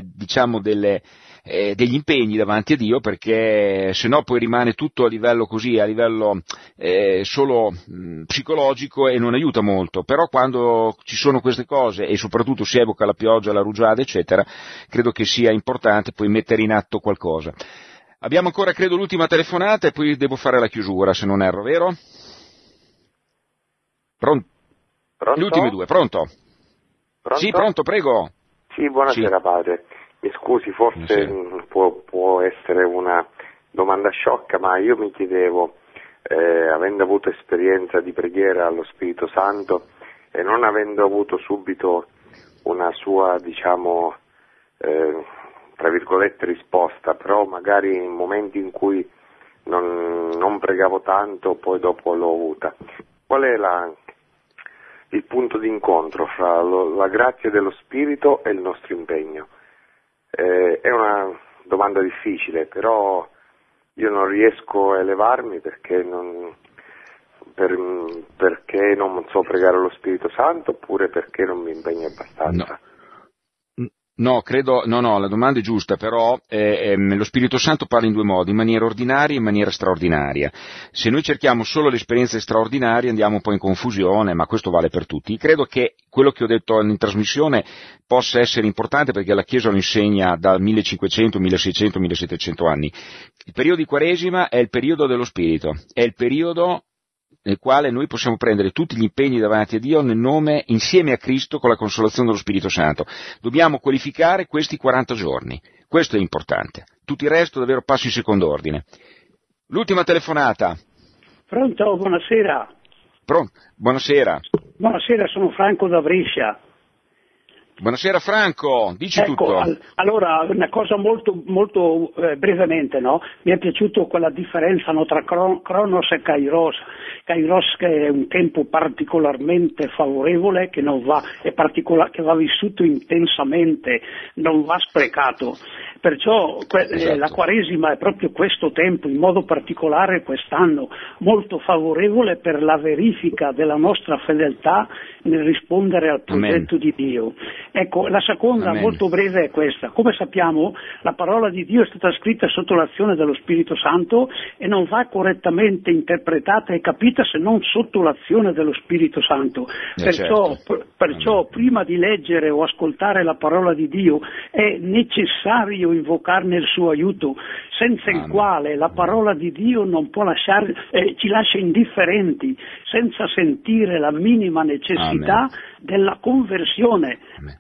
degli impegni davanti a Dio, perché se no poi rimane tutto a livello solo psicologico e non aiuta molto, però quando ci sono queste cose e soprattutto si evoca la pioggia, la rugiada eccetera, credo che sia importante poi mettere in atto qualcosa. Abbiamo ancora credo l'ultima telefonata e poi devo fare la chiusura se non erro, vero? Pronto? Gli ultimi due, pronto? Sì, pronto, prego. Sì, buonasera sì. Padre. Mi scusi, forse può essere una domanda sciocca, ma io mi chiedevo, avendo avuto esperienza di preghiera allo Spirito Santo e non avendo avuto subito una sua, diciamo, tra virgolette risposta, però magari in momenti in cui non pregavo tanto, poi dopo l'ho avuta. Qual è il punto di incontro fra la grazia dello Spirito e il nostro impegno? È una domanda difficile, però io non riesco a elevarmi perché non so pregare lo Spirito Santo, oppure perché non mi impegno abbastanza. No, la domanda è giusta, però lo Spirito Santo parla in due modi, in maniera ordinaria e in maniera straordinaria. Se noi cerchiamo solo le esperienze straordinarie andiamo un po' in confusione, ma questo vale per tutti. Credo che quello che ho detto in trasmissione possa essere importante perché la Chiesa lo insegna da 1500, 1600, 1700 anni. Il periodo di Quaresima è il periodo dello Spirito, è il periodo nel quale noi possiamo prendere tutti gli impegni davanti a Dio nel nome, insieme a Cristo, con la consolazione dello Spirito Santo. Dobbiamo qualificare questi 40 giorni, questo è importante. Tutto il resto davvero passa in secondo ordine. L'ultima telefonata. Pronto, buonasera. Buonasera. Buonasera, sono Franco da Brescia. Buonasera Franco, dici tutto. Allora, una cosa molto brevemente, no? Mi è piaciuto quella differenza tra Cronos e Kairos. Kairos che è un tempo particolarmente favorevole, che che va vissuto intensamente, non va sprecato. Perciò esatto. La Quaresima è proprio questo tempo, in modo particolare quest'anno, molto favorevole per la verifica della nostra fedeltà nel rispondere al progetto di Dio. Ecco, la seconda, molto breve, è questa. Come sappiamo, la parola di Dio è stata scritta sotto l'azione dello Spirito Santo e non va correttamente interpretata e capita se non sotto l'azione dello Spirito Santo. Perciò prima di leggere o ascoltare la parola di Dio è necessario invocarne il suo aiuto, senza il quale la parola di Dio non può ci lascia indifferenti, senza sentire la minima necessità della conversione.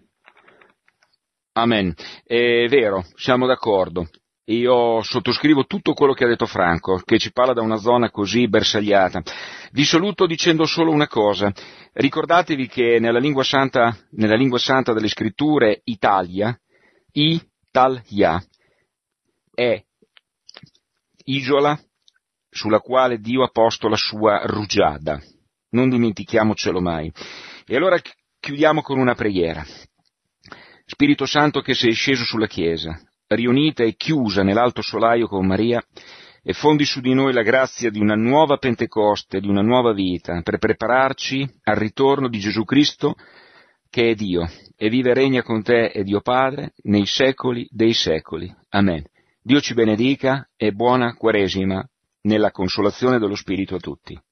Amen. È vero, siamo d'accordo. Io sottoscrivo tutto quello che ha detto Franco, che ci parla da una zona così bersagliata. Vi saluto dicendo solo una cosa. Ricordatevi che nella lingua santa delle scritture Italia è isola sulla quale Dio ha posto la sua rugiada. Non dimentichiamocelo mai. E allora chiudiamo con una preghiera. Spirito Santo che sei sceso sulla Chiesa, riunita e chiusa nell'alto solaio con Maria, e fondi su di noi la grazia di una nuova Pentecoste, di una nuova vita, per prepararci al ritorno di Gesù Cristo, che è Dio, e vive e regna con te e Dio Padre, nei secoli dei secoli. Amen. Dio ci benedica e buona Quaresima nella consolazione dello Spirito a tutti.